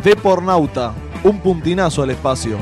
Depornauta, un puntinazo al espacio.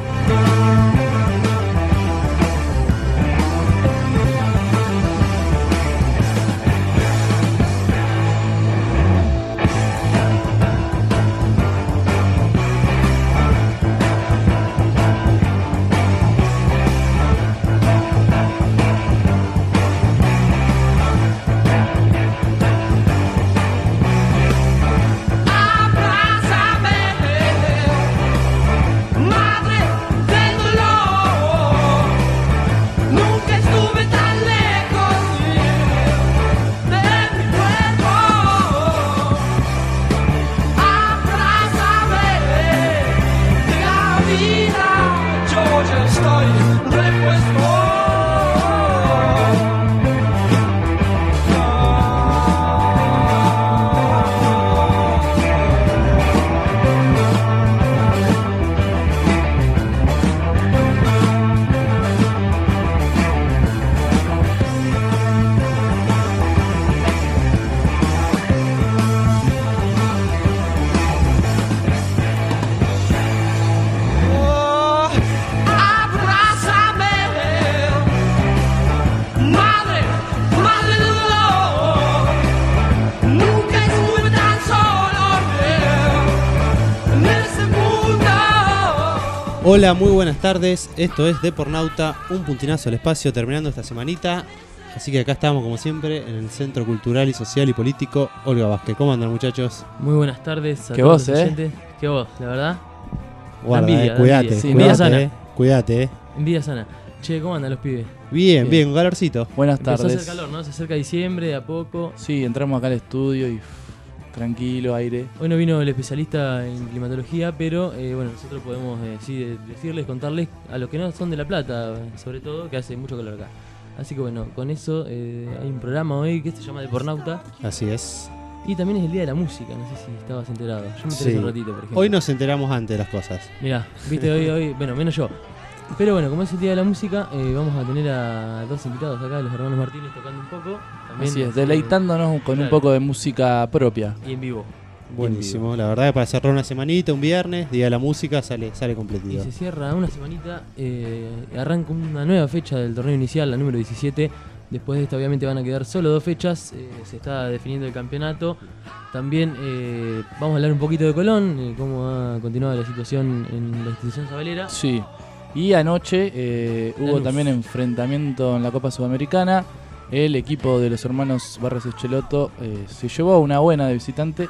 Hola, muy buenas tardes, esto es Depornauta, un puntinazo al espacio, terminando esta semanita. Así que acá estamos como siempre en el Centro Cultural y Social y Político Olga Vázquez. ¿Cómo andan, muchachos? Muy buenas tardes a ¿Qué todos vos, los oyentes. ¿Qué vos, la verdad? Guarda, envidia, cuídate, sí, envidia sana. Cuídate. Envidia sana. Che, ¿cómo andan los pibes? Bien, con calorcito. Buenas Empezó tardes. a hacer calor, ¿no? Se acerca diciembre, de a poco. Sí, entramos acá al estudio y tranquilo, aire. Hoy no vino el especialista en climatología, pero bueno, nosotros podemos decirles, contarles a los que no son de La Plata, sobre todo, que hace mucho calor acá. Así que bueno, con eso hay un programa hoy que se llama Depornauta. Así es. Y también es el Día de la Música, no sé si estabas enterado. Yo me enteré hace un ratito, por ejemplo. Hoy nos enteramos antes de las cosas. Mirá, viste, hoy, bueno, menos yo. Pero bueno, como es el Día de la Música, vamos a tener a dos invitados acá, los hermanos Martínez, tocando un poco. También, Así es, deleitándonos con un poco de música propia. Y en vivo. Buenísimo, la verdad que para cerrar una semanita, un viernes, Día de la Música, sale completito. Y se cierra una semanita, arranca una nueva fecha del torneo inicial, la número 17. Después de esta obviamente van a quedar solo 2 fechas, se está definiendo el campeonato. También vamos a hablar un poquito de Colón, cómo ha continuado la situación en la institución sabalera. Sí, y anoche hubo también enfrentamiento en la Copa Sudamericana. El equipo de los hermanos Barros Echeloto se llevó una buena de visitante,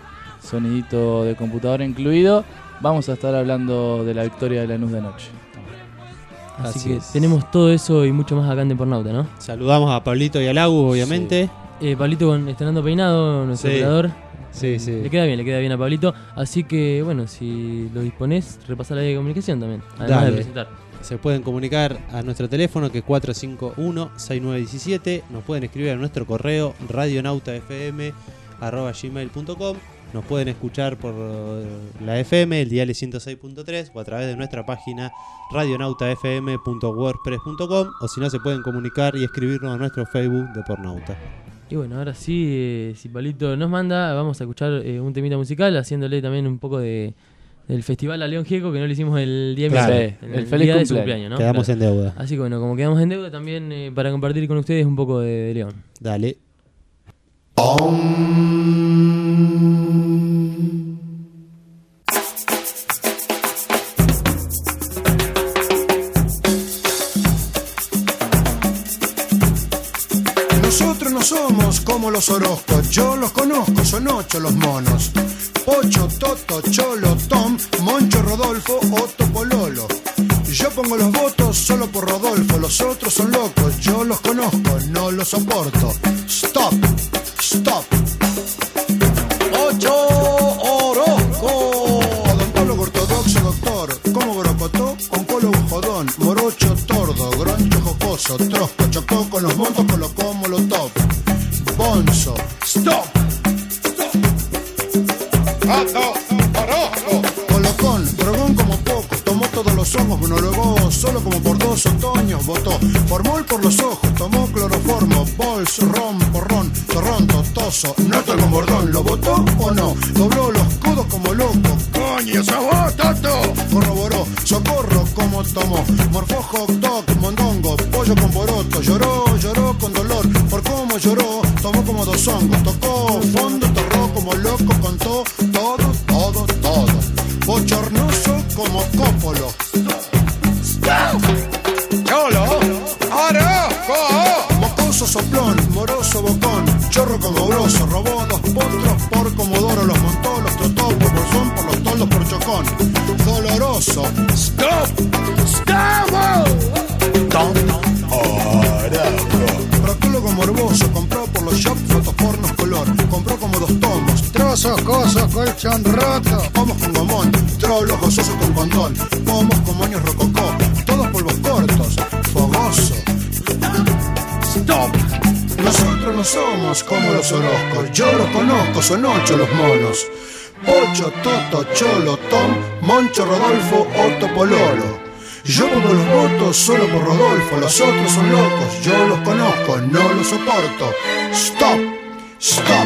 sonidito de computadora incluido. Vamos a estar hablando de la victoria de Lanús de anoche. Así que tenemos todo eso y mucho más acá en Depornauta, ¿no? Saludamos a Pablito y a Lagu, obviamente. Sí. Pablito estrenando peinado, nuestro operador. Sí. Le queda bien a Pablito. Así que, bueno, si lo disponés, repasá la vía de comunicación también. Además de presentar. Se pueden comunicar a nuestro teléfono que es 451-6917. Nos pueden escribir a nuestro correo radionautafm@gmail.com. Nos pueden escuchar por la FM, el dial 106.3, o a través de nuestra página radionautafm.wordpress.com, o si no se pueden comunicar y escribirnos a nuestro Facebook de Depornauta. Y bueno, ahora sí, si Palito nos manda, vamos a escuchar un temita musical, haciéndole también un poco del festival a León Gieco, que no lo hicimos el día el feliz día de su cumpleaños, ¿no? Quedamos en deuda. Así que bueno, como quedamos en deuda, también para compartir con ustedes un poco de León. Dale. Nosotros no somos como los Orozcos, yo los conozco, son 8 los monos. Pocho, Toto, Cholo, Tom, Moncho, Rodolfo, Otto, Pololo. Yo pongo los votos solo por Rodolfo, los otros son locos, yo los conozco, no los soporto. Stop, stop. Ocho Orozco. Odontólogo ortodoxo, doctor, como brocotó, oncólogo jodón, morocho tordo, groncho jocoso, trosco, chocó con los montos, colocó molotov. Bonzo, stop. Otto Orozco. Colocón, drogón como poco, tomó todos los los hongos, monólogos, solo como por 2 otoños votó. Formol por los ojos, tomó cloroformo, bols, ron, porrón, zorrón, totoso, noto con bordón. ¿Lo votó o no? Dobló los codos como loco. ¡Coño, sos vos, Toto! Corroboró, socorro como tomó. Morfó hot dog, mondongo, pollo con poroto. Lloró, lloró con dolor, por cómo lloró, tomó como 2 hongos. Tocó fondo, torró como loco, contó todo, todo, todo. Bochornoso como Cópolo. ¡Cholo! ¡Oroco! Mocoso soplón, moroso bocón, chorro como broso, robó 2 potros por Comodoro, los montó, los trotó por bolsón, por los toldos por chocón. Doloroso. ¡Stop! ¡Stop! Proctólogo morboso, compró por los shops fotopornos color, compró como 2 tomos, trozos, cosos, colchón roto, pomos con gomón, trolos gozosos con condón, pomos con moños rococó, todos polvos cortos, fogoso. ¡Stop! Nosotros no somos como los Orozcos, yo los conozco, son 8 los monos. Pocho, Toto, Cholo, Tom, Moncho, Rodolfo, Otto, Pololo. Yo pongo los votos solo por Rodolfo, los otros son locos, yo los conozco, no los soporto. Stop, stop.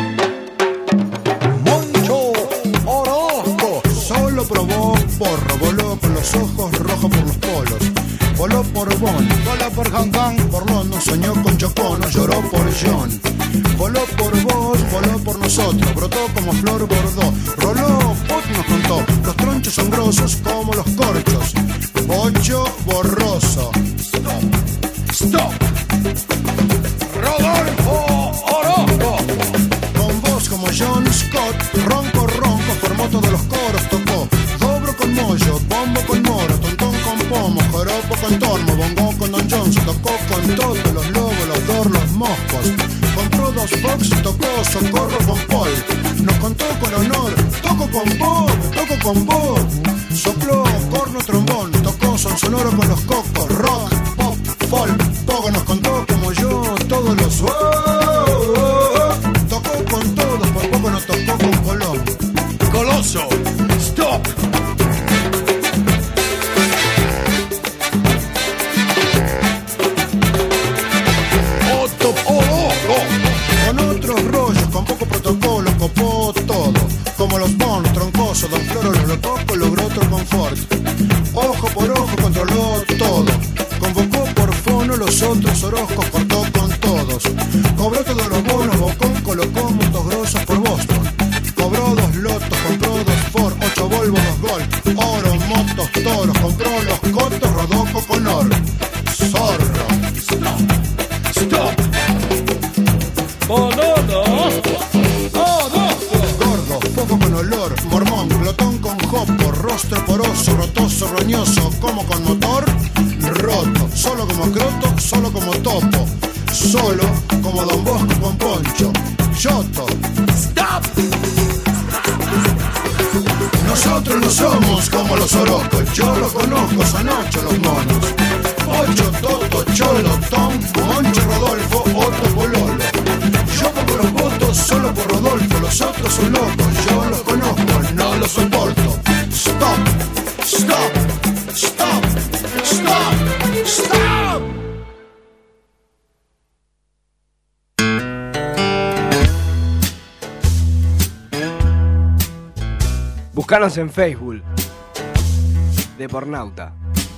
Moncho Orozco solo probó porro, voló con los ojos rojos por los polos. Voló por Bonn, voló por Hong Kong, por London, soñó con Chocono, lloró por John. Voló por vos, voló por nosotros, brotó como flor bordó. Roló, Pot nos contó, los tronchos son grosos como los corchos. Bocho borroso. Stop, stop. Rodolfo Orozco. Con voz como John Scott, ronco, ronco, formó todos los coros, tocó. Dobro con mollo, bombo con moro, tontón con pomo, joropo con tormo, bongo con Don Johnson, tocó con todos los lobos, los dor, los moscos. Compró 2 Fox, tocó socorro con Paul. Nos contó con honor, toco con Bob. Sopló corno, trombón, tocó son sonoro con los cocos, rock, pop, folk, poco nos contó como yo, todos los tocó con todos, por poco no tocó con Colón. Coloso, stop. Otto Orozco. Con otros rollos, con poco protocolo, copó todo. Como los Bond, troncoso, Don Floro lo toco, logró otro confort. Ojo por ojo, controló todo. Convocó por fono los otros Orozcos, cortó con todos. Cobró todos los bonos, Bocón colocó motos grosos por Boston. Cobró 2 lotos, compró 2 Ford, 8 Volvo, 2 Gol. Oro, motos, toros, compró los cotos, Rodoco con oro. Zorro. Stop. Stop. Boludo. Gordo, poco con olor, mormón, glotón con jopo, rostro poroso, rotoso, roñoso, como con motor, roto, solo como croto, solo como topo, solo como Don Bosco con poncho, choto. Stop. Nosotros no somos como los Orozcos, yo los conozco, son 8 los monos. 8, Toto, Cholo, Tom, Moncho, Rodolfo, Otto, Pololo. Yo pongo los votos solo por Rodolfo, los otros son locos, yo los conozco, no los soporto. Stop, stop, stop, stop, stop. Búscanos en Facebook, Depornauta.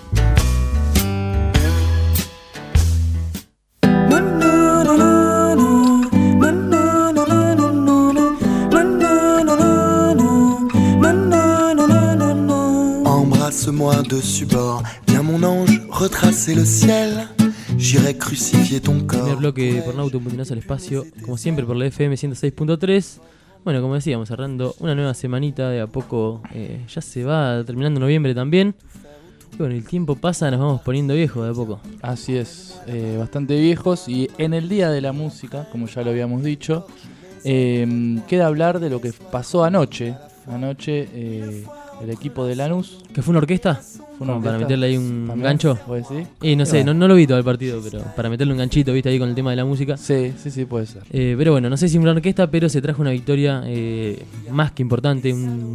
Embrasse-moi dessus bord, viens mon ange, retracer le ciel. J'irai crucifier ton corps. Primer bloque de Pornauta, un puntinazo al espacio, como siempre por la FM 106.3. Bueno, como decíamos, cerrando una nueva semanita de a poco, ya se va terminando noviembre también. Y bueno, el tiempo pasa, nos vamos poniendo viejos de a poco. Así es, bastante viejos. Y en el Día de la Música, como ya lo habíamos dicho, queda hablar de lo que pasó anoche. Anoche el equipo de Lanús... ¿Que fue una orquesta? Como para meterle ahí un gancho. ¿Puede ser? Y no sé, no lo vi todo el partido, pero para meterle un ganchito, viste, ahí con el tema de la música. Sí, puede ser. Pero bueno, no sé si una orquesta, pero se trajo una victoria más que importante,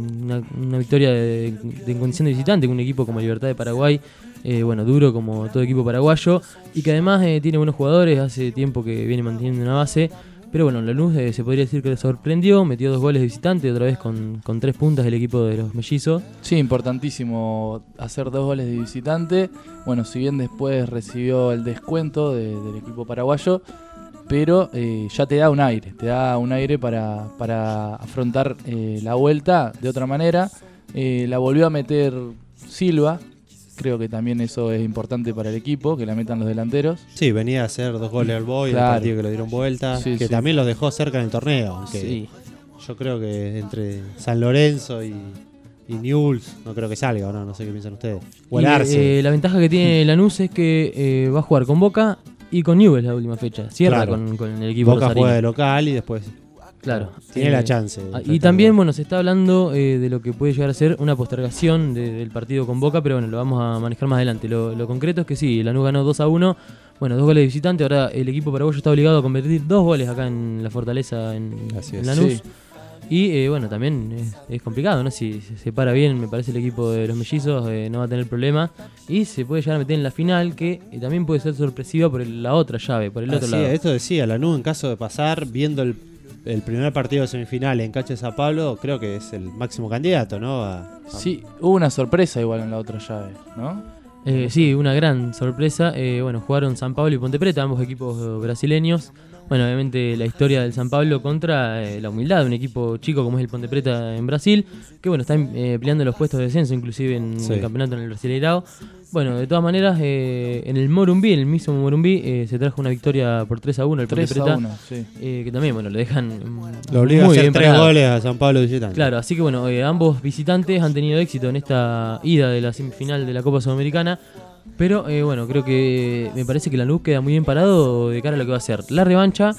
una victoria en condición de visitante, con un equipo como Libertad de Paraguay, bueno, duro como todo equipo paraguayo, y que además tiene buenos jugadores, hace tiempo que viene manteniendo una base. Pero bueno, Lanús se podría decir que le sorprendió, metió 2 goles de visitante, otra vez con 3 puntas del equipo de los mellizos. Sí, importantísimo hacer 2 goles de visitante. Bueno, si bien después recibió el descuento del equipo paraguayo, pero ya te da un aire para afrontar la vuelta de otra manera. La volvió a meter Silva. Creo que también eso es importante para el equipo, que la metan los delanteros. Sí, venía a hacer 2 goles al Boy, Claro. el partido que lo dieron vuelta, Sí, que sí. también los dejó cerca en el torneo. Aunque Sí. yo creo que entre San Lorenzo y Newell's no creo que salga, ¿o no sé qué piensan ustedes. O el Y, Arce. la ventaja que tiene Lanús es que va a jugar con Boca y con Newell's la última fecha. Cierra Claro. con el equipo Boca rosarino. juega de local y después Claro. tiene la chance. Y también, bueno, se está hablando de lo que puede llegar a ser una postergación del partido con Boca, pero bueno, lo vamos a manejar más adelante. Lo concreto es que sí, Lanús ganó 2-1, bueno, 2 goles de visitante, ahora el equipo paraguayo está obligado a convertir 2 goles acá en la Fortaleza, en Lanús. Sí. Y bueno, también es complicado, ¿no? Si se para bien, me parece el equipo de los mellizos no va a tener problema. Y se puede llegar a meter en la final, que también puede ser sorpresiva por la otra llave, por el otro lado. Esto decía, Lanús en caso de pasar, viendo el primer partido de semifinal en cancha de Sao Paulo, creo que es el máximo candidato, ¿no? Sí, hubo una sorpresa igual en la otra llave, ¿no? Sí, una gran sorpresa. Bueno, jugaron San Pablo y Ponte Preta, ambos equipos brasileños. Bueno, obviamente la historia del San Pablo contra la humildad de un equipo chico como es el Ponte Preta en Brasil, que bueno, está peleando los puestos de descenso, inclusive en el campeonato en el Brasileirao. Bueno, de todas maneras, en el Morumbi, en el mismo Morumbi, se trajo una victoria por 3-1 el Ponte Preta. 3-1, sí. Que también, bueno, le dejan Lo obliga a muy hacer bien 3 parado. goles a San Pablo visitante. Claro, así que bueno, ambos visitantes han tenido éxito en esta ida de la semifinal de la Copa Sudamericana. Pero bueno, creo que me parece que Lanús queda muy bien parado de cara a lo que va a ser la revancha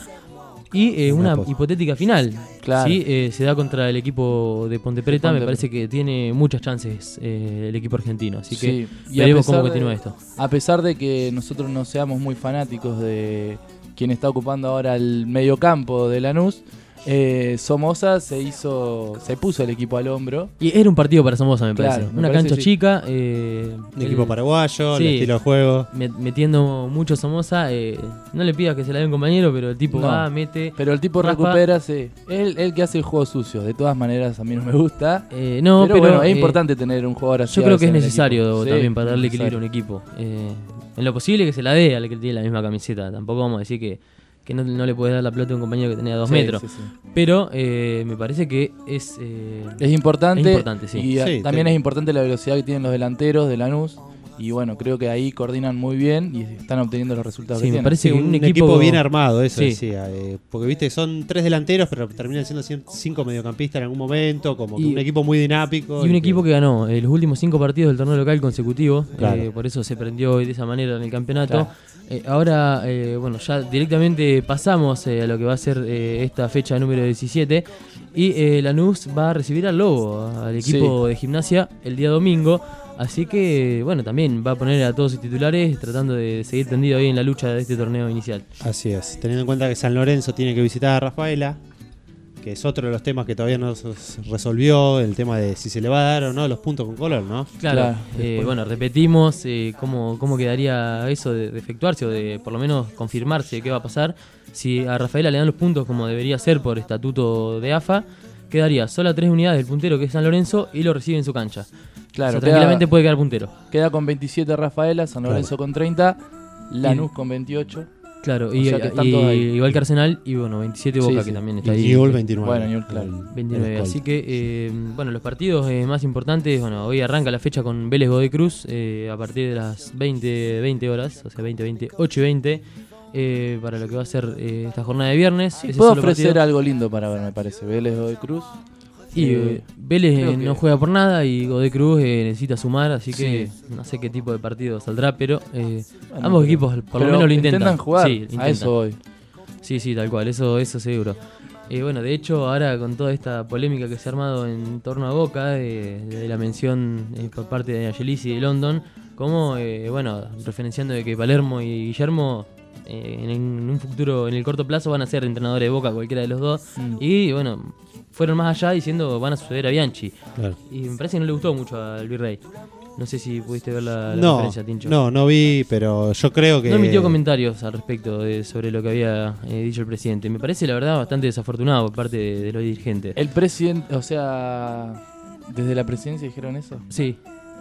y una hipotética final. Claro. Si se da contra el equipo de Ponte Preta, Ponte me parece que tiene muchas chances el equipo argentino. Así que y veremos cómo a pesar continúa esto. A pesar de que nosotros no seamos muy fanáticos de quien está ocupando ahora el mediocampo de Lanús, Somoza se puso el equipo al hombro. Y era un partido para Somoza, me parece. Claro, me Una parece cancha sí. chica. Un equipo paraguayo, sí, el estilo de juego. Metiendo mucho Somoza. No le pidas que se la dé un compañero, pero el tipo No, va, mete. Pero el tipo raspa. recupera, sí. Él que hace el juego sucio. De todas maneras, a mí no me gusta. No, pero bueno, es importante tener un jugador así. Yo a creo veces que es en el necesario equipo. Sí, también para darle necesario. equilibrio a un equipo. En lo posible que se la dé al que tiene la misma camiseta. Tampoco vamos a decir que no le puedes dar la pelota a un compañero que tenía 2 Sí, metros. sí, sí. Pero me parece que es importante. Es importante, sí. Y Sí, también es importante la velocidad que tienen los delanteros de Lanús. Y bueno, creo que ahí coordinan muy bien y están obteniendo los resultados Sí, que me tienen. parece Sí, que un equipo bien armado, eso Sí. decía. Porque viste, son 3 delanteros, pero terminan siendo 5 mediocampistas en algún momento. Como que Y- un equipo muy dinámico. Y un equipo que ganó los últimos 5 partidos del torneo local consecutivos. Claro. Por eso se prendió de esa manera en el campeonato. Claro. Ahora, bueno, ya directamente pasamos a lo que va a ser esta fecha número 17. Y Lanús va a recibir al Lobo, al equipo de Gimnasia, el día domingo. Así que, bueno, también va a poner a todos sus titulares tratando de seguir tendido ahí en la lucha de este torneo inicial. Así es. Teniendo en cuenta que San Lorenzo tiene que visitar a Rafaela, que es otro de los temas que todavía no se resolvió, el tema de si se le va a dar o no los puntos con color, ¿no? Claro, Después- bueno, repetimos cómo quedaría eso de efectuarse o de por lo menos confirmarse qué va a pasar. Si a Rafaela le dan los puntos como debería ser por estatuto de AFA, quedaría solo a 3 unidades del puntero que es San Lorenzo y lo recibe en su cancha. Claro, O sea, tranquilamente puede quedar puntero. queda con 27 Rafaela, San Lorenzo con 30, Lanús con 28. Claro, O y, sea que están todos ahí. igual que Arsenal y bueno, 27 Boca Sí, que sí. también Y está ahí. Newell's 29. Bueno, Newell's, claro. 29. El Así escolta. que, bueno, los partidos más importantes, bueno, hoy arranca la fecha con Vélez Godoy Cruz a partir de las 20 horas, o sea, 8 y 20, para lo que va a ser esta jornada de viernes. Ese Puedo solo ofrecer partido. algo lindo para ver, me parece. Vélez Godoy Cruz. Y Vélez creo que- no juega por nada y Godoy Cruz necesita sumar, así que Sí. no sé qué tipo de partido saldrá, pero Bueno, ambos pero- equipos por lo pero menos lo intentan. Intentan jugar, Sí, a intentan. eso voy. Sí, tal cual, eso seguro. Bueno, de hecho, ahora con toda esta polémica que se ha armado en torno a Boca, de la mención por parte de Angelis y de London, como, bueno, referenciando de que Palermo y Guillermo en un futuro, en el corto plazo, van a ser entrenadores de Boca, cualquiera de los dos. Y bueno, fueron más allá diciendo van a suceder a Bianchi. Claro. Y me parece que no le gustó mucho al Virrey. No sé si pudiste ver la referencia, Tincho. No vi, pero yo creo que... No emitió comentarios al respecto sobre lo que había dicho el presidente. Me parece, la verdad, bastante desafortunado por parte de los dirigentes. El presidente, o sea, ¿desde la presidencia dijeron eso? Sí.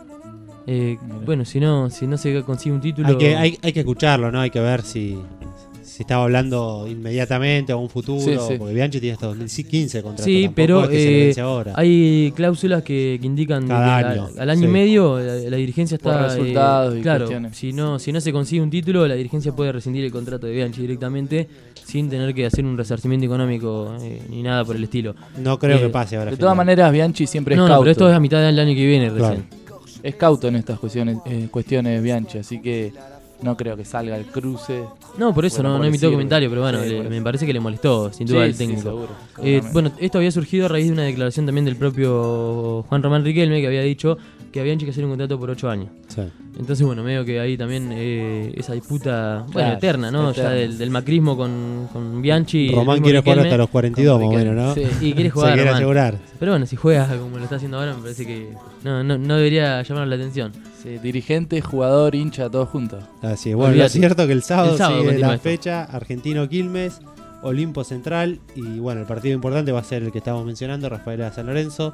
Bueno, si no se consigue un título... Hay que escucharlo, ¿no? Hay que ver si estaba hablando inmediatamente o a un futuro, sí. Porque Bianchi tiene hasta 2015 contrato. Sí, pero ahora. Hay cláusulas que indican que al año y medio la dirigencia está... Por resultados y claro, cuestiones. si no se consigue un título, la dirigencia puede rescindir el contrato de Bianchi directamente sin tener que hacer un resarcimiento económico ni nada por el estilo. No creo que pase ahora. De todas maneras, Bianchi siempre es cauto. No, pero esto es a mitad del año que viene recién. Es cauto en estas cuestiones Bianchi, así que no creo que salga el cruce. No, por eso no emitió comentario, pero bueno, me parece que le molestó, sin duda, al técnico. Sí, bueno, esto había surgido a raíz de una declaración también del propio Juan Román Riquelme, que había dicho que a Bianchi que hacer un contrato por 8 años. Sí. Entonces, bueno, medio que ahí también esa disputa, eterna, ¿no? Eterna. Ya del macrismo con Bianchi. Román quiere jugar hasta los 42, más o menos, ¿no? Sí, y quiere jugar. Se quiere asegurar. Pero bueno, si juega como lo está haciendo ahora, me parece que no debería llamar la atención. Sí, dirigente, jugador, hincha, todos juntos. Así es. Bueno, lo cierto que el sábado sigue la fecha, Argentino Quilmes, Olimpo Central, y bueno, el partido importante va a ser el que estamos mencionando, Rafaela San Lorenzo.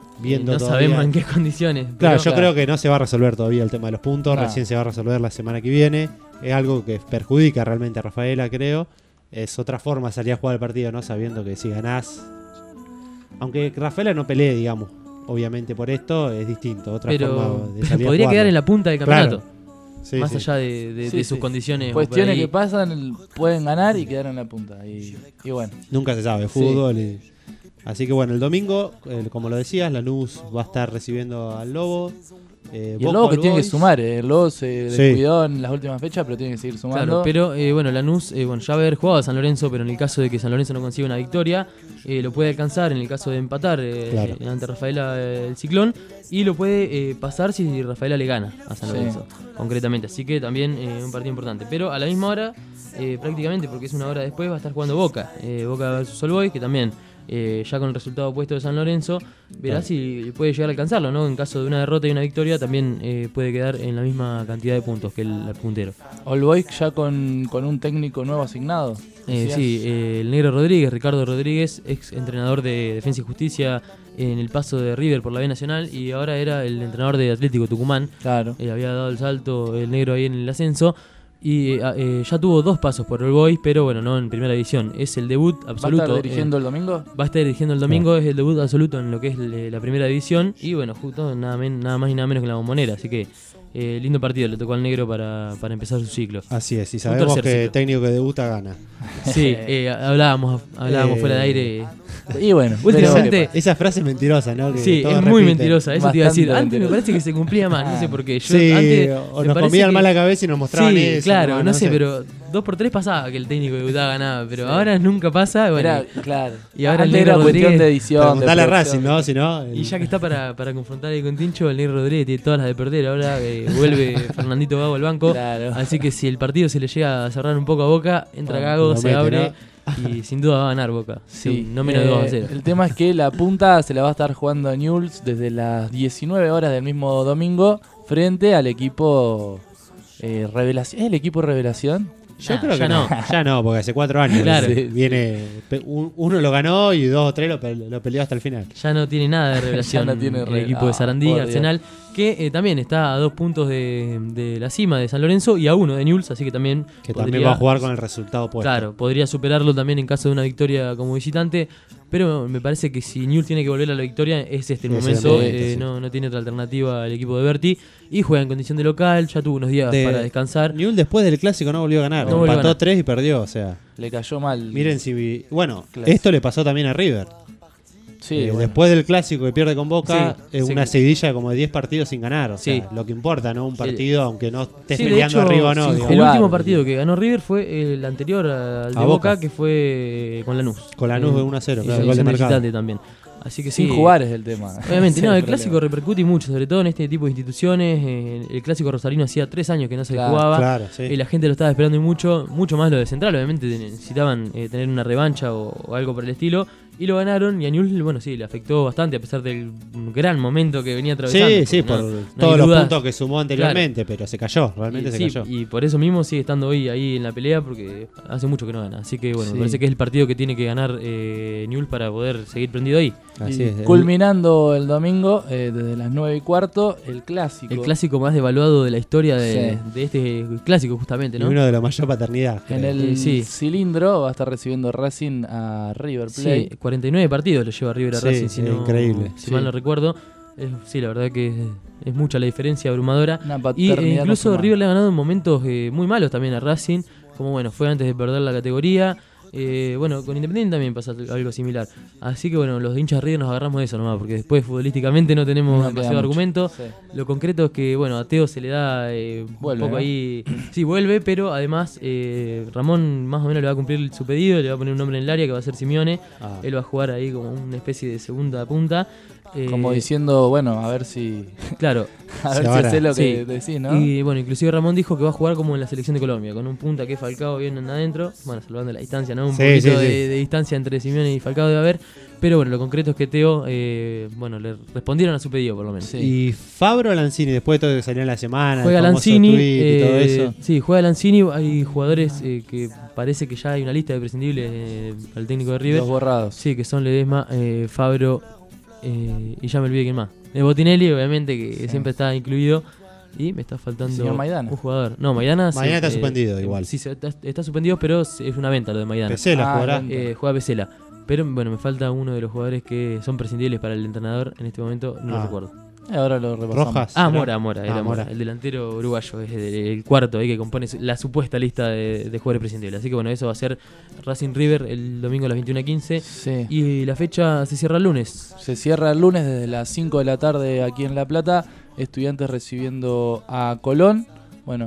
No sabemos en qué condiciones. Claro, yo creo que no se va a resolver todavía el tema de los puntos, recién se va a resolver la semana que viene. Es algo que perjudica realmente a Rafaela, creo. Es otra forma de salir a jugar el partido, ¿no? Sabiendo que si ganás, aunque Rafaela no pelee, digamos, obviamente por esto, es distinto, otra forma de salir podría a quedar en la punta del campeonato. Claro. Sí, más allá de sus condiciones. Cuestiones que pasan, pueden ganar y quedar en la punta. Y bueno. Nunca se sabe, fútbol. Así que bueno, el domingo, como lo decías, Lanús va a estar recibiendo al Lobo. Y el Lobo que tiene que sumar, el Lobo se descuidó en las últimas fechas, pero tiene que seguir sumando. Claro, pero bueno, Lanús ya va a haber jugado a San Lorenzo, pero en el caso de que San Lorenzo no consiga una victoria, lo puede alcanzar en el caso de empatar ante Rafaela el Ciclón, y lo puede pasar si Rafaela le gana a San Lorenzo, concretamente. Así que también un partido importante. Pero a la misma hora, prácticamente, porque es una hora después, va a estar jugando Boca. Boca versus All Boys, que también... ya con el resultado opuesto de San Lorenzo, verá si puede llegar a alcanzarlo, ¿no? En caso de una derrota y una victoria, también puede quedar en la misma cantidad de puntos que el puntero. All Boys ya con un técnico nuevo asignado. Sí, el negro Rodríguez, Ricardo Rodríguez, ex entrenador de Defensa y Justicia en el paso de River por la B Nacional, y ahora era el entrenador de Atlético Tucumán. Claro. Había dado el salto el negro ahí en el ascenso. Y ya tuvo 2 pasos por All Boys, pero bueno, no en primera división. Es el debut absoluto. ¿Va a estar dirigiendo el domingo? Va a estar dirigiendo el domingo, es el debut absoluto en lo que es la primera división. Y bueno, justo nada más y nada menos que la Bombonera. Así que lindo partido le tocó al negro para empezar su ciclo. Así es, y sabemos que el técnico que debuta gana. Sí, hablábamos fuera de aire. Y bueno, últimamente esa frase es mentirosa, ¿no? Que sí, es muy mentirosa, eso te iba a decir. Antes me parece que se cumplía más, no sé por qué. Antes o nos comían mal la cabeza y nos mostraban eso. Claro, no sé, pero 2x3 pasaba que el técnico debutaba ganaba, pero ahora nunca pasa. Bueno, claro. Y ahora el negro cuestión de edición. Dale a Racing, ¿no? Si no y ya que está para confrontar ahí con Tincho, el negro Rodríguez tiene todas las de perder. Ahora vuelve Fernandito Gago al banco. Claro. Así que si el partido se le llega a cerrar un poco a Boca, entra Gago, se abre. Y sin duda va a ganar Boca. Sí, no menos de 2-0. El tema es que la punta se la va a estar jugando a Newell's desde las 19 horas del mismo domingo frente al equipo Revelación. ¿Es el equipo Revelación? Yo creo que ya no, porque hace 4 años claro. Viene uno lo ganó y 2 o 3 lo peleó hasta el final. Ya no tiene nada de revelación el equipo de Sarandí, Arsenal, que también está a 2 puntos de la cima de San Lorenzo y a 1 de Newell's, así que también también va a jugar con el resultado puesto. Claro, podría superarlo también en caso de una victoria como visitante, pero me parece que si Newell's tiene que volver a la victoria es el momento, no tiene otra alternativa el equipo de Berti, y juega en condición de local, ya tuvo unos días para descansar. Newell's después del clásico no volvió a ganar, empató 3 y perdió, o sea, le cayó mal. Miren esto le pasó también a River. Sí, bueno. Después del clásico que pierde con Boca, Sí, es sí. una seguidilla como de 10 partidos sin ganar. O sea, Sí. lo que importa, ¿no? Un partido, aunque no estés Sí, de peleando hecho, arriba o no. sin digamos. El jugar. último partido que ganó River fue el anterior al de A Boca, Boca. que fue con Lanús. Con Lanús de 1-0, y claro, sí, gol de son Mercado. visitante también. Así que sí. Sin jugar es el tema. Obviamente, Ese es no, el problema. clásico repercute mucho, sobre todo en este tipo de instituciones. El clásico rosarino hacía 3 años que no se Claro, jugaba. Claro, sí. Y la gente lo estaba esperando y mucho más lo de Central. Obviamente necesitaban tener una revancha o algo por el estilo. Y lo ganaron. Y a Newell's, bueno, sí, le afectó bastante a pesar del gran momento que venía atravesando. Sí, porque por no hay todos los dudas. puntos que sumó anteriormente, pero se cayó, realmente se Sí, cayó. y por eso mismo sigue estando hoy ahí en la pelea porque hace mucho que no gana. Así que bueno, Sí. me parece que es el partido que tiene que ganar Newell's para poder seguir prendido ahí. Así Y es. culminando el domingo, desde las 9:15, el clásico. El clásico más devaluado de la historia de, Sí. de este clásico justamente, Y ¿no? uno de la mayor paternidad. En creo. el Sí. cilindro va a estar recibiendo Racing a River Plate. Sí, 49 partidos lo lleva River a Sí, Racing, es si no, increíble. si Sí. mal no recuerdo. Sí, la verdad que es mucha la diferencia, abrumadora. Una Y paternidad incluso consumada. River le ha ganado en momentos muy malos también a Racing, como bueno, fue antes de perder la categoría. Bueno, con Independiente también pasa algo similar. Así que bueno, los hinchas de River nos agarramos de eso nomás, porque después futbolísticamente no tenemos No queda demasiado mucho. argumento. Sí. Lo concreto es que, bueno, a Teo se le da un Vuelve, poco ¿no? ahí. Sí, vuelve, pero además Ramón más o menos le va a cumplir su pedido, le va a poner un nombre en el área que va a ser Simeone. Ah. Él va a jugar ahí como una especie de segunda punta. Como diciendo, bueno, a ver si Claro. a Sí, ver si ahora. haces lo que Sí. decís, ¿no? Y bueno, inclusive Ramón dijo que va a jugar como en la selección de Colombia, con un punta que es Falcao bien adentro. Bueno, salvando la distancia, ¿no? Un Sí, poquito sí, sí. de distancia entre Simeone y Falcao debe haber. Pero bueno, lo concreto es que Teo, bueno, le respondieron a su pedido por lo menos. Sí. Y Fabro Lanzini, después de todo lo que salió en la semana, Juega el famoso Lanzini, tweet y todo eso. sí, juega Lanzini, hay jugadores que parece que ya hay una lista de prescindibles para el técnico de River. Los borrados. Sí, que son Ledesma, Fabro y ya me olvidé quién más. Botinelli, obviamente, que Sí. siempre está incluido. Y me está faltando Señor Maidana. un jugador. No, Maidana, Maidana está suspendido igual. Sí, está suspendido, pero es una venta lo de Maidana. Pesela Ah, jugará. bien. Juega Pesela. Pero bueno, me falta uno de los jugadores que son prescindibles para el entrenador en este momento, no lo Ah. recuerdo. Ahora lo repasamos. Rojas. Ah, ¿será? Mora, era Ah, Mora. Mora. El delantero uruguayo, es el cuarto ahí que compone la supuesta lista de jugadores prescindibles. Así que bueno, eso va a ser Racing River el domingo a las 21:15. Sí. Y la fecha se cierra el lunes. Se cierra el lunes desde las 5 de la tarde aquí en La Plata. Estudiantes recibiendo a Colón. Bueno,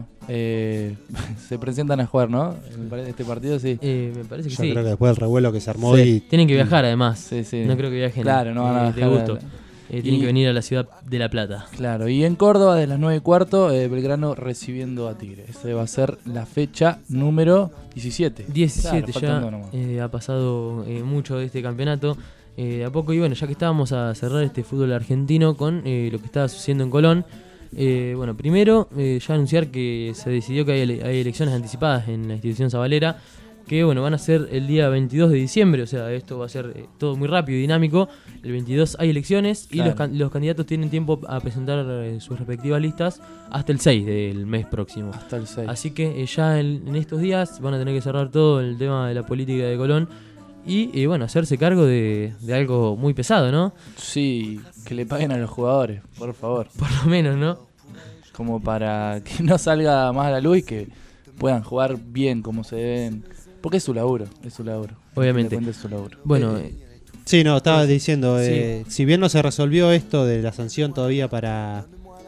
se presentan a jugar, ¿no? Este partido, sí. Me parece que Yo sí. creo que después del revuelo que se armó Sí. y Tienen que viajar además. Sí, sí. No creo que viajen Claro, no van a de viajar gusto. Tienen y- que venir a la ciudad de La Plata. Claro, y en Córdoba desde las 9:15, Belgrano recibiendo a Tigre. Esa va a ser la fecha número 17. 17 Claro, faltando nomás. ha pasado mucho de este campeonato. A poco, y bueno, ya que estábamos a cerrar este fútbol argentino con lo que estaba sucediendo en Colón. Bueno, primero ya anunciar que se decidió que hay elecciones anticipadas en la institución sabalera, que bueno, van a ser el día 22 de diciembre, o sea, esto va a ser todo muy rápido y dinámico. El 22 hay elecciones y Claro. los candidatos tienen tiempo a presentar sus respectivas listas hasta el 6 del mes próximo. Hasta el 6. Así que ya en estos días van a tener que cerrar todo el tema de la política de Colón y bueno, hacerse cargo de algo muy pesado, ¿no? Sí, que le paguen a los jugadores, por favor. Por lo menos, ¿no? Como para que no salga más a la luz y que puedan jugar bien como se deben. Porque es su laburo, es su laburo. Obviamente. Le cuento, es su laburo. Bueno, Sí, no, estaba diciendo, sí. si bien no se resolvió esto de la sanción todavía para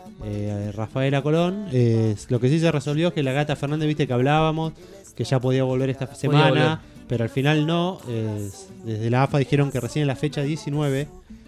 Rafaela Colón, lo que sí se resolvió es que la Gata Fernández, viste que hablábamos, que ya podía volver esta semana, volver. pero al final no. Desde la AFA dijeron que recién en la fecha 19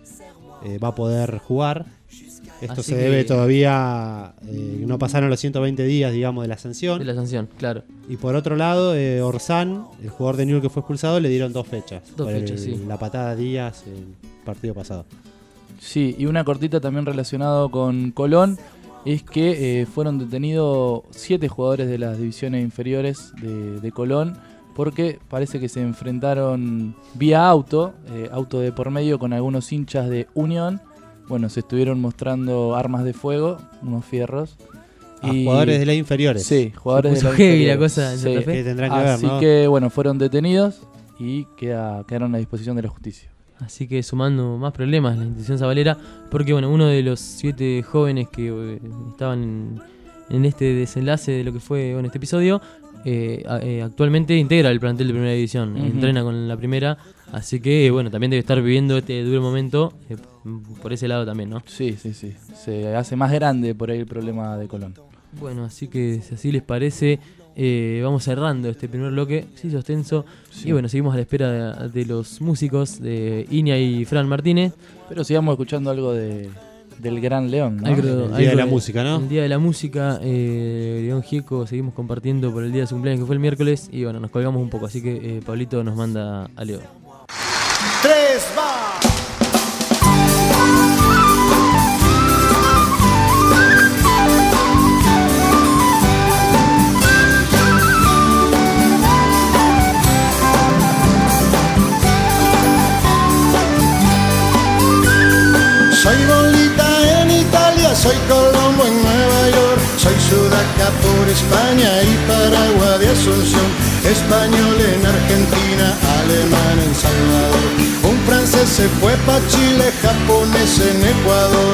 va a poder jugar. Esto Así se que- debe todavía, no pasaron los 120 días, digamos, de la de sanción. la sanción, claro. Y por otro lado, Orsán, el jugador de Newell's que fue expulsado, le dieron 2 fechas. Dos por fechas, sí. la patada a Díaz el partido pasado. Sí, y una cortita también relacionado con Colón es que fueron detenidos 7 jugadores de las divisiones inferiores de Colón porque parece que se enfrentaron vía auto de por medio con algunos hinchas de Unión. Bueno, se estuvieron mostrando armas de fuego, unos fierros. A jugadores de las inferiores. Sí, jugadores de Se puso las heavy la inferiores. cosa en Sí. Santa Fe. Que tendrán que Así ver, ¿no? que bueno, fueron detenidos y quedaron a disposición de la justicia. Así que sumando más problemas la institución sabalera, porque bueno, uno de los 7 jóvenes que estaban en este desenlace de lo que fue bueno, este episodio, actualmente integra el plantel de primera división, Ujú. entrena con la primera, así que bueno, también debe estar viviendo este duro momento por ese lado también, ¿no? Sí. Se hace más grande por ahí el problema de Colón. Bueno, así que si así les parece, vamos cerrando este primer bloque, sí, extenso, Sí. y bueno, seguimos a la espera de los músicos de Iña y Fran Martínez. Pero sigamos escuchando algo del Gran León, ¿no? El Día de la Música, ¿no? El Día de la Música, León Gieco, seguimos compartiendo por el día de su cumpleaños que fue el miércoles, y bueno, nos colgamos un poco, así que Pablito nos manda a León. 3, va. Soy Bolita en Italia, soy Colombo en Nueva York, soy Sudaca por España y Paraguay de Asunción, español en Argentina, alemán en Salvador, un francés se fue pa' Chile, japonés en Ecuador.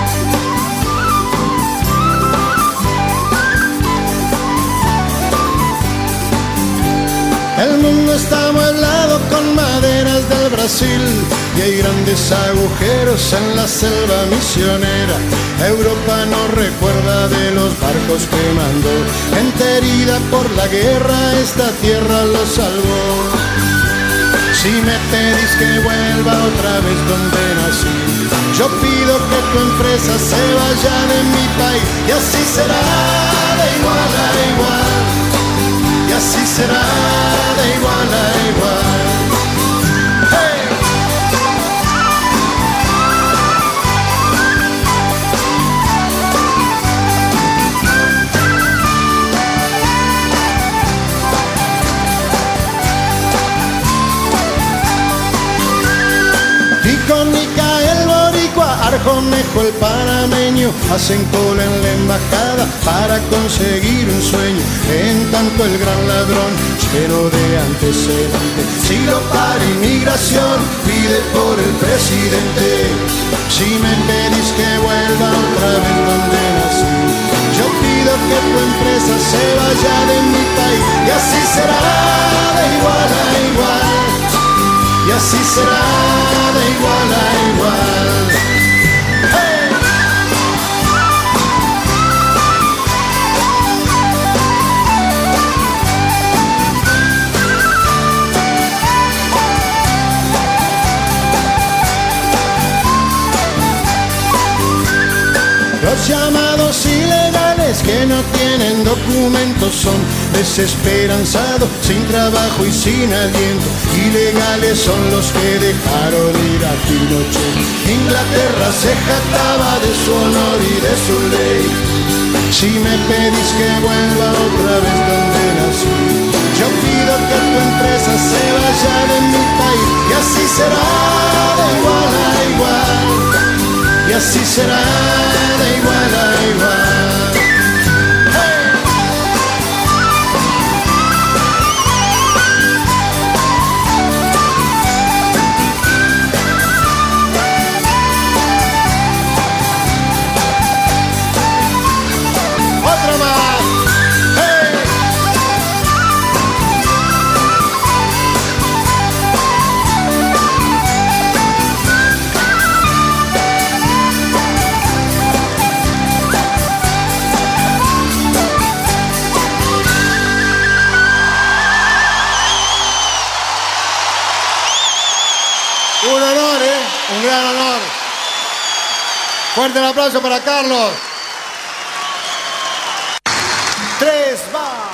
El mundo está amueblado con maderas del Brasil y hay grandes agujeros en la selva misionera. Europa no recuerda de los barcos que mandó, gente herida por la guerra, esta tierra lo salvó. Si me pedís que vuelva otra vez donde nací, yo pido que tu empresa se vaya de mi país y así será de igual a igual. Y así será de igual a igual. ¡Hey! Tico, Nica, el boricua, Arjomejo, el panameño hacen cola en la embajada para conseguir un sueño. En tanto el gran ladrón, lleno de antecedentes, siglo para inmigración, pide por el presidente. Si me pedís que vuelva otra vez donde nací, yo pido que tu empresa se vaya de mi país y así será de igual a igual. Y así será de igual a igual. ¡Hey! Los llamados ilegales que no tienen documentos son desesperanzados, sin trabajo y sin aliento. Ilegales son los que dejaron ir a Pinochet. Inglaterra se jactaba de su honor y de su ley. Si me pedís que vuelva otra vez donde nací, yo pido que tu empresa se vaya de mi país y así será de igual a igual. Y así será de igual a igual. ¡Hey! ¡Otro más! ¡Hey! Un honor, un gran honor. Fuerte el aplauso para Carlos. 3, va.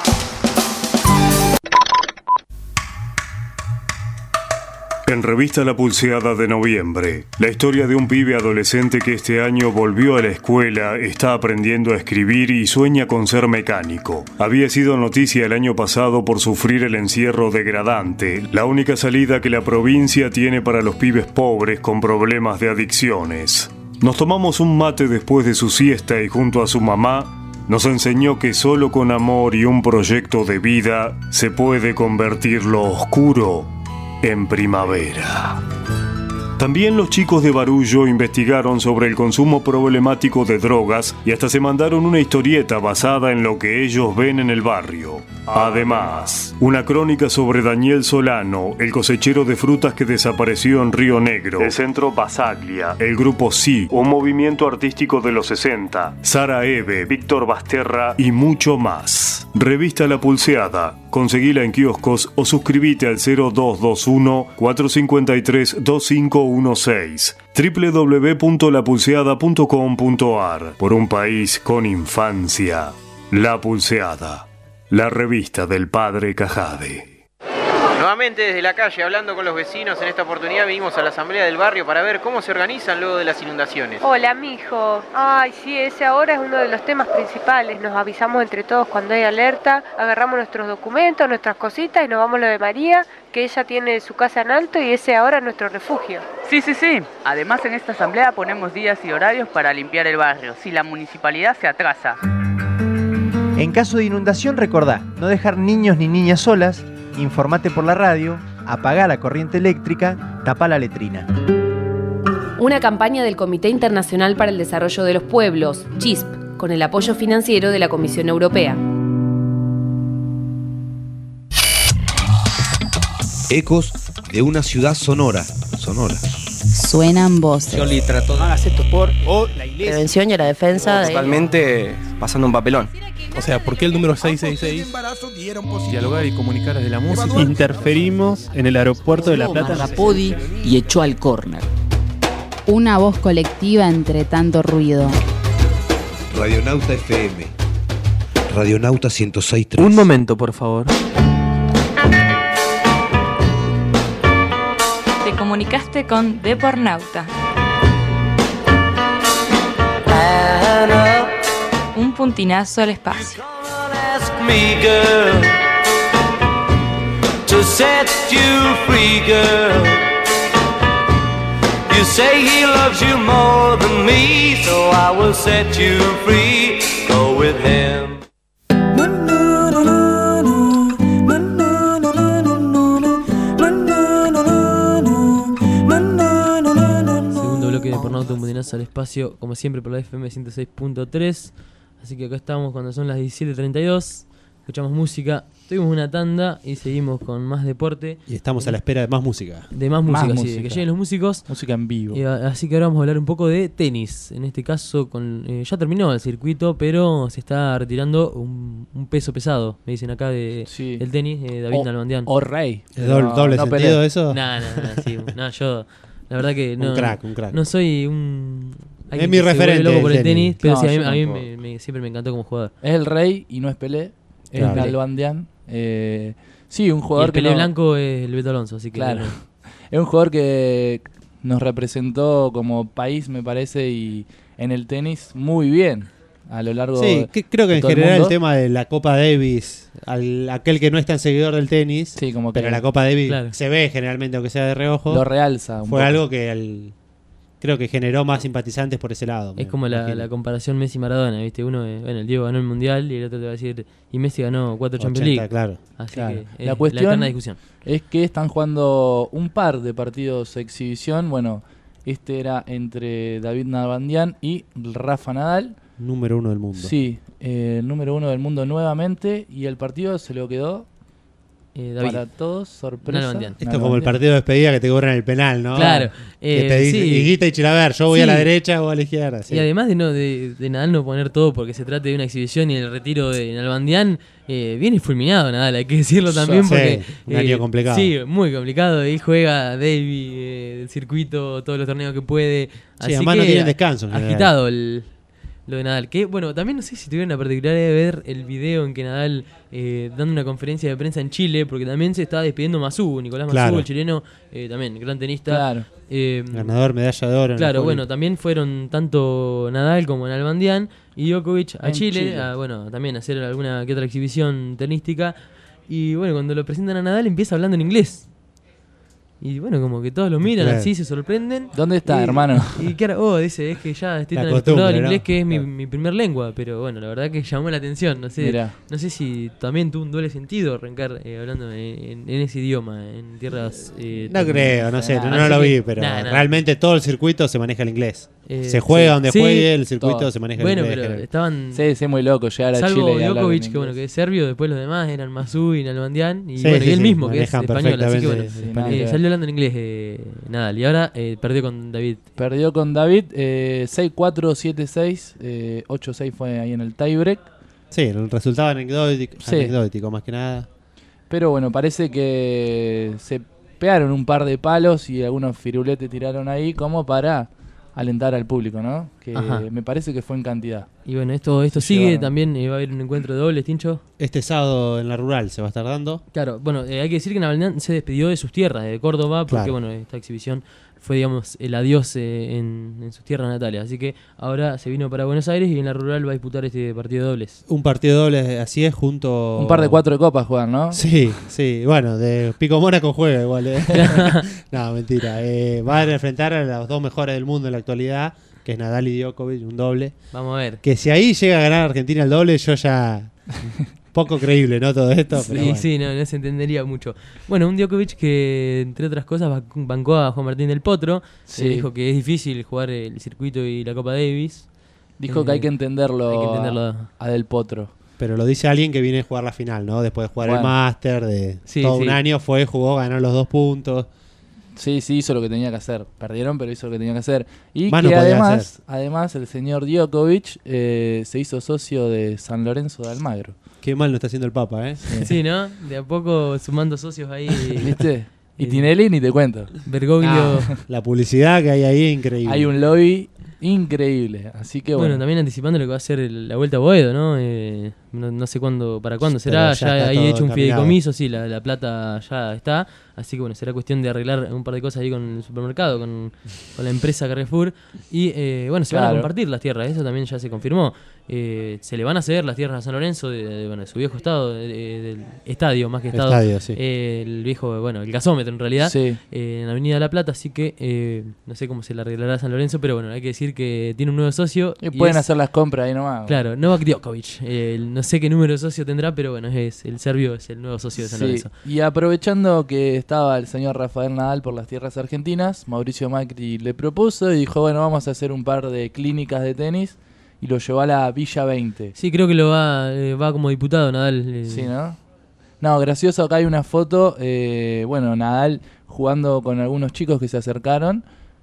En Revista La Pulseada de noviembre, la historia de un pibe adolescente que este año volvió a la escuela, está aprendiendo a escribir y sueña con ser mecánico. Había sido noticia el año pasado por sufrir el encierro degradante, la única salida que la provincia tiene para los pibes pobres con problemas de adicciones. Nos tomamos un mate después de su siesta y junto a su mamá nos enseñó que solo con amor y un proyecto de vida se puede convertir lo oscuro en primavera. También los chicos de Barullo investigaron sobre el consumo problemático de drogas y hasta se mandaron una historieta basada en lo que ellos ven en el barrio. Además, una crónica sobre Daniel Solano, el cosechero de frutas que desapareció en Río Negro, el Centro Basaglia, el Grupo Sí, un movimiento artístico de los 60, Sara Eve, Víctor Basterra y mucho más. Revista La Pulseada. Conseguila en kioscos o suscríbete al 0221-453-2516. www.lapulseada.com.ar. Por un país con infancia. La Pulseada. La revista del padre Cajade. Nuevamente desde la calle, hablando con los vecinos, en esta oportunidad venimos a la asamblea del barrio para ver cómo se organizan luego de las inundaciones. Hola, mijo. Ay, sí, ese ahora es uno de los temas principales. Nos avisamos entre todos cuando hay alerta, agarramos nuestros documentos, nuestras cositas y nos vamos a lo de María, que ella tiene su casa en alto y ese ahora es nuestro refugio. Sí. Además, en esta asamblea ponemos días y horarios para limpiar el barrio, si la municipalidad se atrasa. En caso de inundación, recordá, no dejar niños ni niñas solas, informate por la radio, apagá la corriente eléctrica, tapá la letrina. Una campaña del Comité Internacional para el Desarrollo de los Pueblos, CHISP, con el apoyo financiero de la Comisión Europea. Ecos de una ciudad sonora. Suenan voces. Jolie trató de hacer esto por la iglesia. Prevención y la defensa. Principalmente pasando un papelón. O sea, ¿por qué el número 666? Dialogar y comunicar desde la música. Interferimos en el aeropuerto de La Plata. Rapodi y echó al córner. Una voz colectiva entre tanto ruido. Radionauta FM. Radionauta 106.3. Un momento, por favor. Te comunicaste con Depornauta. Un puntinazo al espacio. You say he loves you more than me, so I will set you free. Go with him. Segundo bloque de Pornauta, un puntinazo al espacio, como siempre por la FM 106.3. Así que acá estamos cuando son las 17:32. Escuchamos música, tuvimos una tanda y seguimos con más deporte. Y estamos a la espera de más música. De más música, sí, de que lleguen los músicos. Música en vivo. Así que ahora vamos a hablar un poco de tenis. En este caso, ya terminó el circuito, pero se está retirando un peso pesado, me dicen acá, del tenis, David Nalbandián. O Rey. ¿Es doble sentido eso? No, yo, la verdad que no. Un crack. No soy un... Es mi referente. Loco por el tenis, pero no, sí, a mí siempre me encantó como jugador. Es el Rey y no es Pelé. Es Nalbandián. Sí, un jugador y el Pelé blanco es el Beto Alonso, así que... Claro. Es un jugador que nos representó como país, me parece, y en el tenis muy bien a lo largo de creo que en general el tema de la Copa Davis, aquel que no es tan seguidor del tenis, pero la Copa Davis se ve generalmente, aunque sea de reojo, lo realza fue algo que creo que generó más simpatizantes por ese lado. Es como la comparación Messi-Maradona, ¿viste? Uno, el Diego ganó el Mundial y el otro te va a decir, y Messi ganó 4 Champions League. Claro. Así que la cuestión es que están jugando un par de partidos de exhibición. Bueno, este era entre David Nalbandián y Rafa Nadal. Número 1 del mundo. Sí, número 1 del mundo nuevamente. Y el partido se lo quedó David. Para todos, sorpresa. Esto es como el partido de despedida que te cobran el penal, ¿no? Claro. Que te dice, Higuita y Chilaver, yo voy a la derecha o a la izquierda. Sí. Y además de Nadal no poner todo porque se trate de una exhibición y el retiro de Nalbandián, viene fulminado Nadal, hay que decirlo también. Porque un año complicado. Sí, muy complicado. Él juega Davis, el circuito, todos los torneos que puede. Sí, además no tiene descanso. Agitado lo de Nadal, que bueno, también no sé si tuvieron la particularidad de ver el video en que Nadal dando una conferencia de prensa en Chile, porque también se estaba despidiendo Nicolás Mazú, el chileno, también gran tenista, ganador medalla de oro. Claro, bueno, también fueron tanto Nadal como Nalbandián y Djokovic a Chile. También a hacer alguna que otra exhibición tenística, y bueno, cuando lo presentan a Nadal empieza hablando en inglés. Y bueno, como que todos lo miran así, se sorprenden. ¿Dónde está, hermano? Y claro, dice, es que ya estoy tan acostumbrado al inglés que es mi primer lengua. Pero bueno, la verdad que llamó la atención. No sé si también tuvo un doble sentido arrancar hablando en ese idioma, en tierras... no creo, no sé, no lo vi, pero realmente todo el circuito se maneja el inglés. Se juega donde juegue, el circuito todo se maneja el inglés. Bueno, pero estaban... Sí, muy loco llegar a Chile. Salvo Djokovic, que es serbio, después los demás eran Masú y Nalbandián. Y y él mismo, que es español, así que bueno, salió hablando en inglés Nadal. Y ahora perdió con David. Perdió con David 6-4, 7-6, 8-6 fue ahí en el tiebreak. Sí, el resultado anecdótico más que nada. Pero bueno, parece que se pegaron un par de palos y algunos firuletes tiraron ahí como para alentar al público, ¿no? Que me parece que fue en cantidad. Y bueno, esto sigue, también va a haber un encuentro de dobles, Tincho. Este sábado en la Rural se va a estar dando. Claro, bueno, hay que decir que Nalbandián se despidió de sus tierras, de Córdoba, porque bueno, esta exhibición fue, digamos, el adiós en sus tierras natales. Así que ahora se vino para Buenos Aires y en la Rural va a disputar este partido de dobles. Un partido de dobles, así es, junto... Un par de 4 de copas juegan, ¿no? Sí, bueno, de Pico Mónaco juega igual, No, mentira. Van a enfrentar a los dos mejores del mundo en la actualidad, que es Nadal y Djokovic, un doble. Vamos a ver. Que si ahí llega a ganar Argentina el doble, yo ya... Poco creíble, ¿no? Todo esto. Sí, pero bueno. Sí, no se entendería mucho. Bueno, un Djokovic que, entre otras cosas, bancó a Juan Martín del Potro. Dijo que es difícil jugar el circuito y la Copa Davis. Dijo que hay que entenderlo, a Del Potro. Pero lo dice alguien que viene a jugar la final, ¿no? Después de jugar el Master, de un año jugó, ganó los 2 puntos. Sí, hizo lo que tenía que hacer. Perdieron, pero hizo lo que tenía que hacer. Y que además el señor Djokovic se hizo socio de San Lorenzo de Almagro. Qué mal no está haciendo el Papa, ¿eh? Sí, ¿no? De a poco sumando socios ahí. ¿Viste? Y Tinelli ni te cuento. Bergoglio. La publicidad que hay ahí es increíble. Hay un lobby increíble, así que bueno. También anticipando lo que va a ser la Vuelta a Boedo, ¿no? No sé para cuándo será, ya ahí hecho un fideicomiso, la plata ya está, así que bueno, será cuestión de arreglar un par de cosas ahí con el supermercado, con la empresa Carrefour, y se van a compartir las tierras, eso también ya se confirmó. Se le van a ceder las tierras a San Lorenzo de su viejo estado, del estadio, más que estado, el viejo, el gasómetro en realidad, en Avenida La Plata, así que no sé cómo se le arreglará a San Lorenzo, pero bueno, hay que decir que tiene un nuevo socio. Y pueden hacer las compras ahí nomás. Claro, Novak Djokovic, no sé qué número de socio tendrá, pero bueno, el serbio es el nuevo socio de San Lorenzo. Y aprovechando que estaba el señor Rafael Nadal por las tierras argentinas, Mauricio Macri le propuso y dijo, vamos a hacer un par de clínicas de tenis, y lo llevó a la Villa 20. Sí, creo que lo va como diputado Nadal. Sí, ¿no? No, gracioso, acá hay una foto, Nadal jugando con algunos chicos que se acercaron,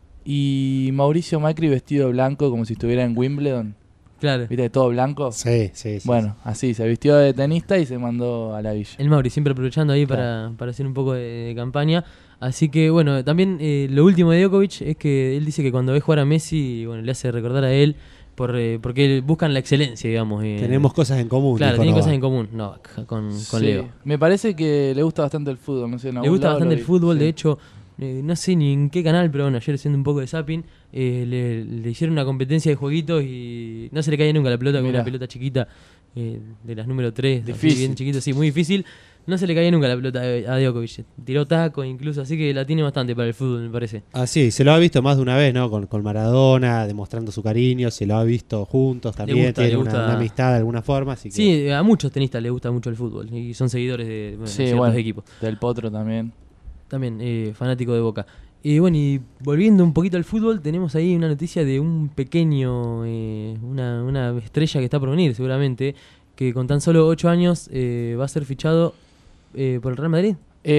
y Mauricio Macri vestido de blanco como si estuviera en Wimbledon. Claro. ¿Viste? Todo blanco. Sí. Bueno, así, se vistió de tenista y se mandó a la villa. El Mauri siempre aprovechando ahí para hacer un poco de campaña. Así que también lo último de Djokovic es que él dice que cuando ve jugar a Messi, le hace recordar a él porque buscan la excelencia, digamos. Tenemos cosas en común. Claro, tienen cosas en común con Leo. Me parece que le gusta bastante el fútbol. No sé, le gusta bastante el fútbol, de hecho... no sé ni en qué canal, pero ayer haciendo un poco de zapping, le hicieron una competencia de jueguitos y no se le caía nunca la pelota, con una pelota chiquita de las número 3, difícil. Bien chiquito, sí, muy difícil. No se le caía nunca la pelota a Djokovic, tiró taco incluso, así que la tiene bastante para el fútbol, me parece. Sí, se lo ha visto más de una vez, ¿no? Con Maradona, demostrando su cariño, se lo ha visto juntos también, tiene una amistad de alguna forma. Así que... Sí, a muchos tenistas les gusta mucho el fútbol y son seguidores de ciertos equipos. Del Potro también. También fanático de Boca. Y volviendo un poquito al fútbol, tenemos ahí una noticia de un pequeño, una estrella que está por venir seguramente, que con tan solo 8 años va a ser fichado por el Real Madrid.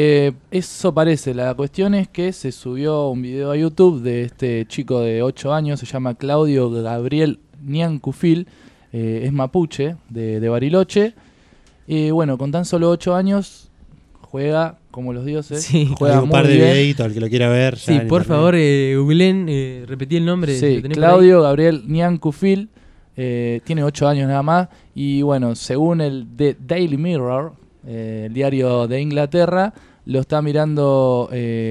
Eso parece, la cuestión es que se subió un video a YouTube de este chico de 8 años, se llama Claudio Gabriel Niancufil, es mapuche de Bariloche, con tan solo 8 años juega como los dioses. Sí, juega un par de videitos al que lo quiera ver. Sí, por favor, googleen, repetí el nombre. Sí, Claudio Gabriel Niancufil, tiene 8 años nada más. Y según el The Daily Mirror, el diario de Inglaterra, lo está mirando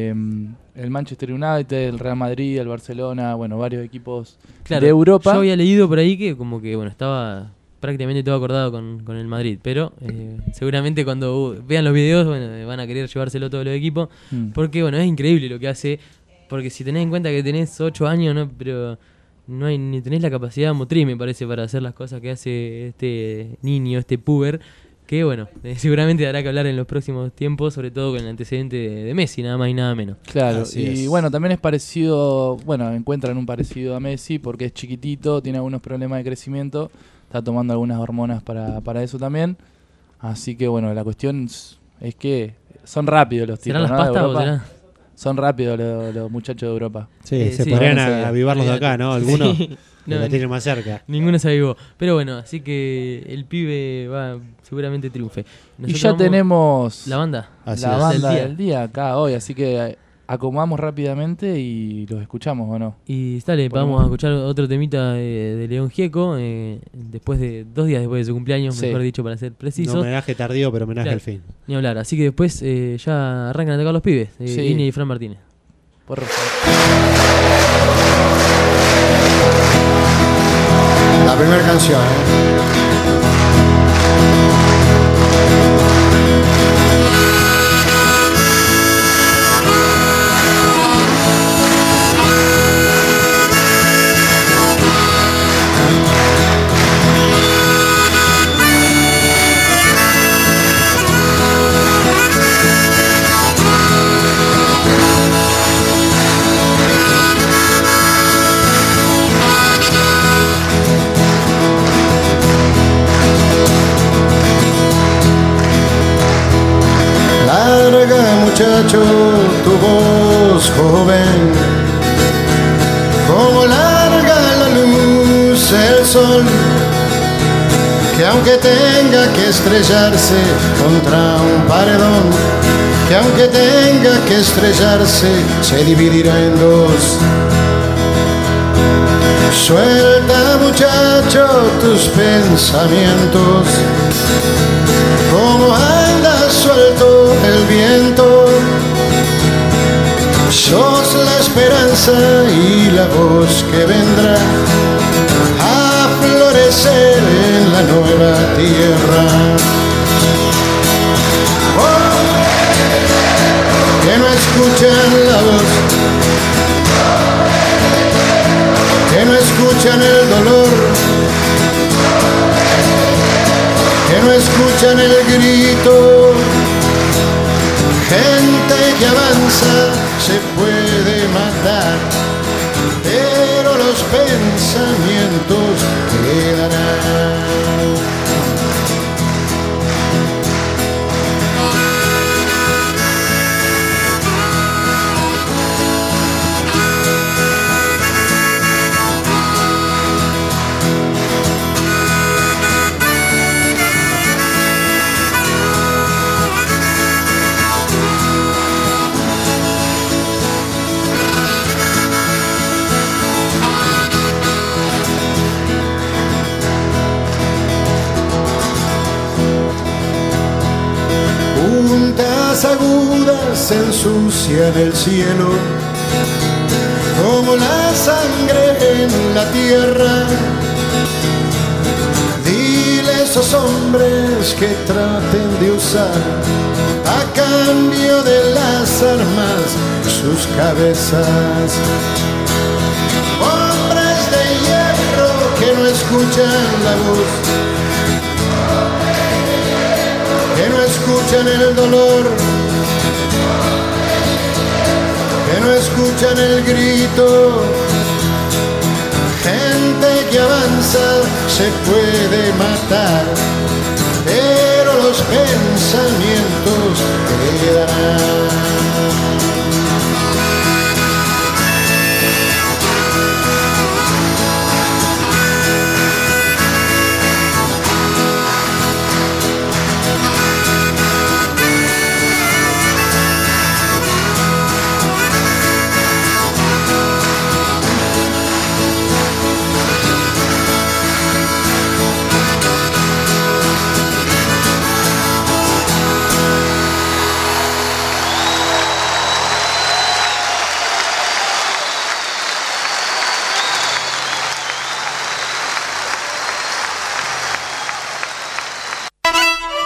el Manchester United, el Real Madrid, el Barcelona, varios equipos de Europa. Yo había leído por ahí que estaba prácticamente todo acordado con el Madrid. Pero seguramente cuando vean los videos van a querer llevárselo todos los equipos. Porque bueno, es increíble lo que hace. Porque si tenés en cuenta que tenés 8 años, ¿no? Pero no hay ni tenés la capacidad motriz, me parece, para hacer las cosas que hace este niño, este puber. Que bueno, seguramente dará que hablar en los próximos tiempos, sobre todo con el antecedente de Messi, nada más y nada menos. Claro, Así y es. bueno, también es parecido, bueno, encuentran un parecido a Messi porque es chiquitito, tiene algunos problemas de crecimiento, está tomando algunas hormonas para eso también. Así que bueno, la cuestión es que son rápidos los tipos, ¿Serán las ¿no? pastas de o Europa. será? Son rápidos los muchachos de Europa. Sí, se sí, podrían no sé. avivarlos de acá, ¿no? Algunos Sí. que la tienen más cerca. Ninguno se avivó. Pero bueno, así que el pibe va seguramente triunfe. Y Nosotros ya vamos- tenemos la banda. Así la es. banda Del día. del día acá hoy, así que acomodamos rápidamente y los escuchamos, ¿o no? Y dale, vamos a escuchar otro temita de León Gieco, después de 2 días después de su cumpleaños, Sí. mejor dicho, para ser preciso. No homenaje tardío, pero homenaje Claro, al fin. Ni hablar. Así que después ya arrancan a tocar los pibes, Sí. Lini y Fran Martínez. Por favor. La primera canción, Larga, muchacho, tu voz joven, como larga la luz el sol, que aunque tenga que estrellarse contra un paredón, que aunque tenga que estrellarse, se dividirá en dos. Suelta, muchacho, tus pensamientos, como anda suelto el viento. Sos la esperanza y la voz que vendrá a florecer en la nueva tierra. Oh, que no escuchan la voz, que no escuchan el dolor, que no escuchan el grito. Gente que avanza se puede matar, pero los pensamientos quedarán. Puntas agudas ensucian el cielo, como la sangre en la tierra. Dile a esos hombres que traten de usar a cambio de las armas sus cabezas. Hombres de hierro que no escuchan la voz, que no escuchan el dolor, que no escuchan el grito. Gente que avanza se puede matar, pero los pensamientos quedarán.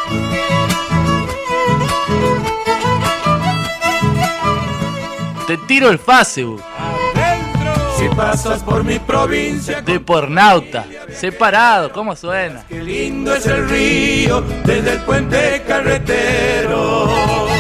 Te tiro el Facebook. Si pasas por mi provincia, Depornauta, separado, ¿cómo suena? qué lindo es el río desde el puente carretero.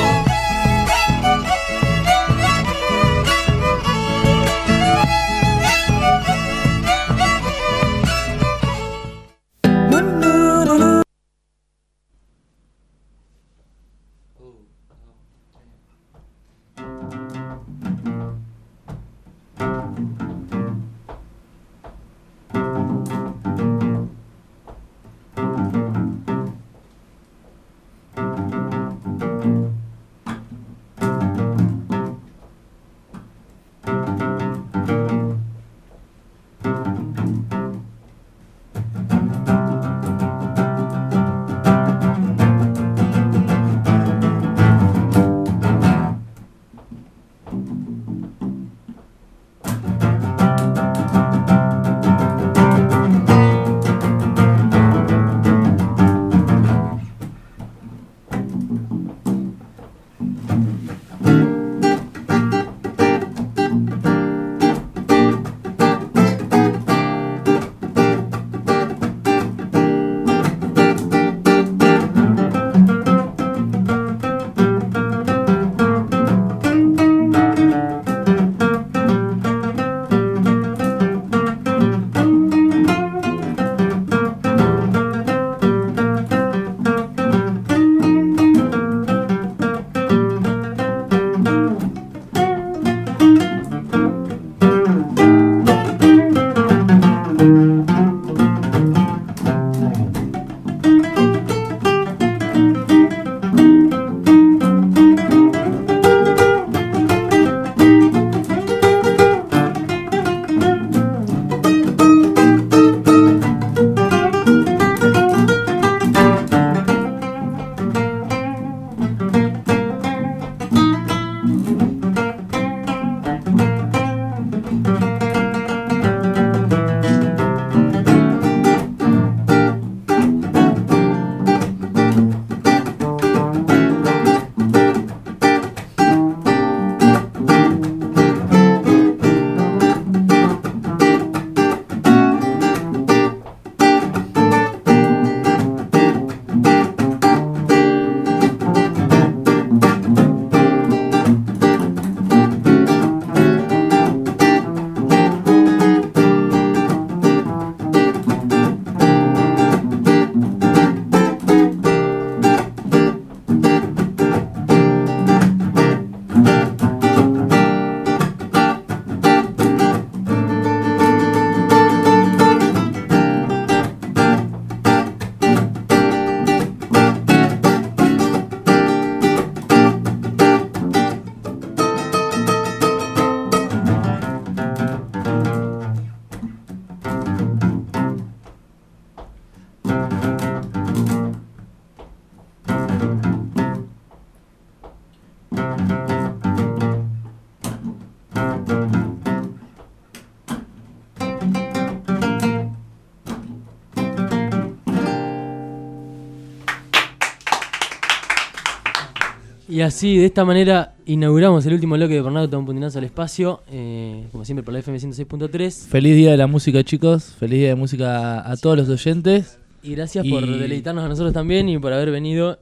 Y así, de esta manera, inauguramos el último bloque de Depornauta, un puntinazo al espacio, como siempre por la FM 106.3. Feliz día de la música, chicos. Feliz día de música a todos los oyentes. Y gracias por deleitarnos a nosotros también y por haber venido.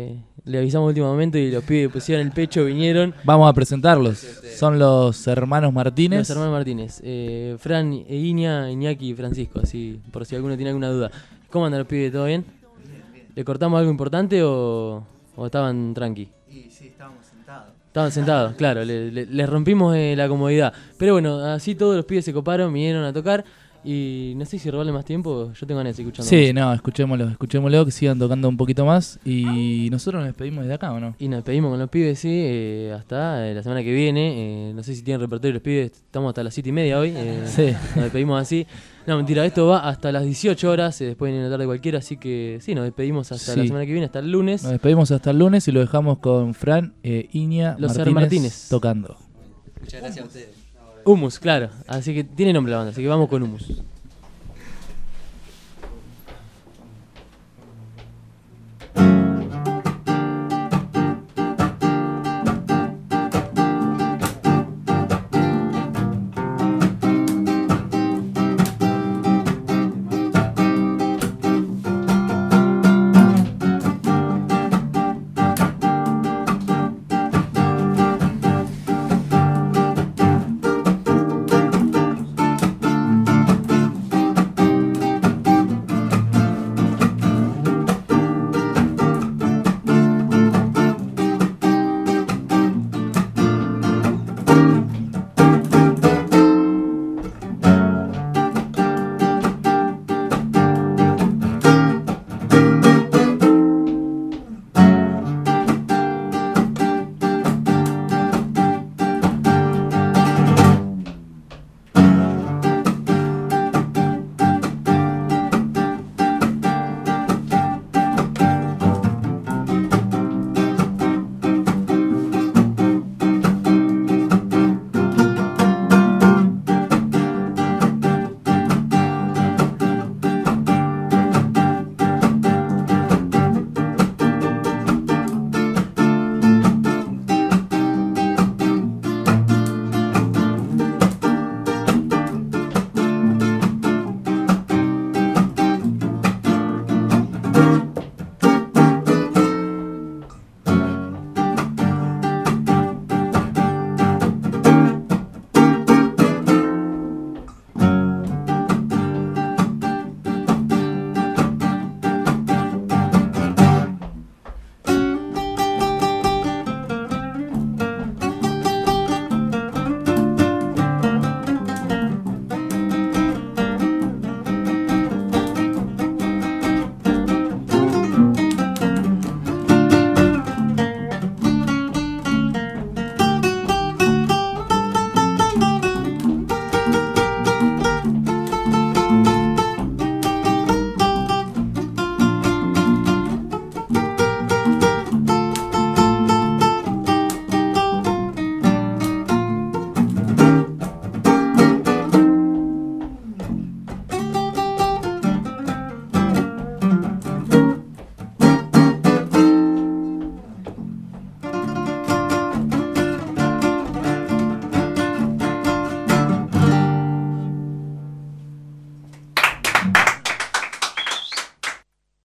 Le avisamos último momento y los pibes pusieron el pecho, vinieron. Vamos a presentarlos. Son los hermanos Martínez. Los hermanos Martínez. Fran, Iñaki y Francisco, así por si alguno tiene alguna duda. ¿Cómo andan los pibes? ¿Todo bien? ¿Le cortamos algo importante o estaban tranqui? Sí, estábamos sentados. Estaban sentados, claro, les rompimos la comodidad. Pero bueno, así todos los pibes se coparon, vinieron a tocar. Y no sé si robarle más tiempo, yo tengo ganas de seguir escuchando. Sí, no, escuchémoslo, que sigan tocando un poquito más. Y nosotros nos despedimos desde acá, ¿o no? Y nos despedimos con los pibes, sí, hasta la semana que viene. No sé si tienen repertorio los pibes, estamos hasta las 7:30 hoy. Sí. Nos despedimos así. No, mentira, esto va hasta las 18 horas, después de una tarde cualquiera, así que sí, nos despedimos hasta la semana que viene, hasta el lunes. Nos despedimos hasta el lunes y lo dejamos con Fran, Iña, los Martínez tocando. Muchas gracias a ustedes. Humus, claro, así que tiene nombre la banda, así que vamos con Humus.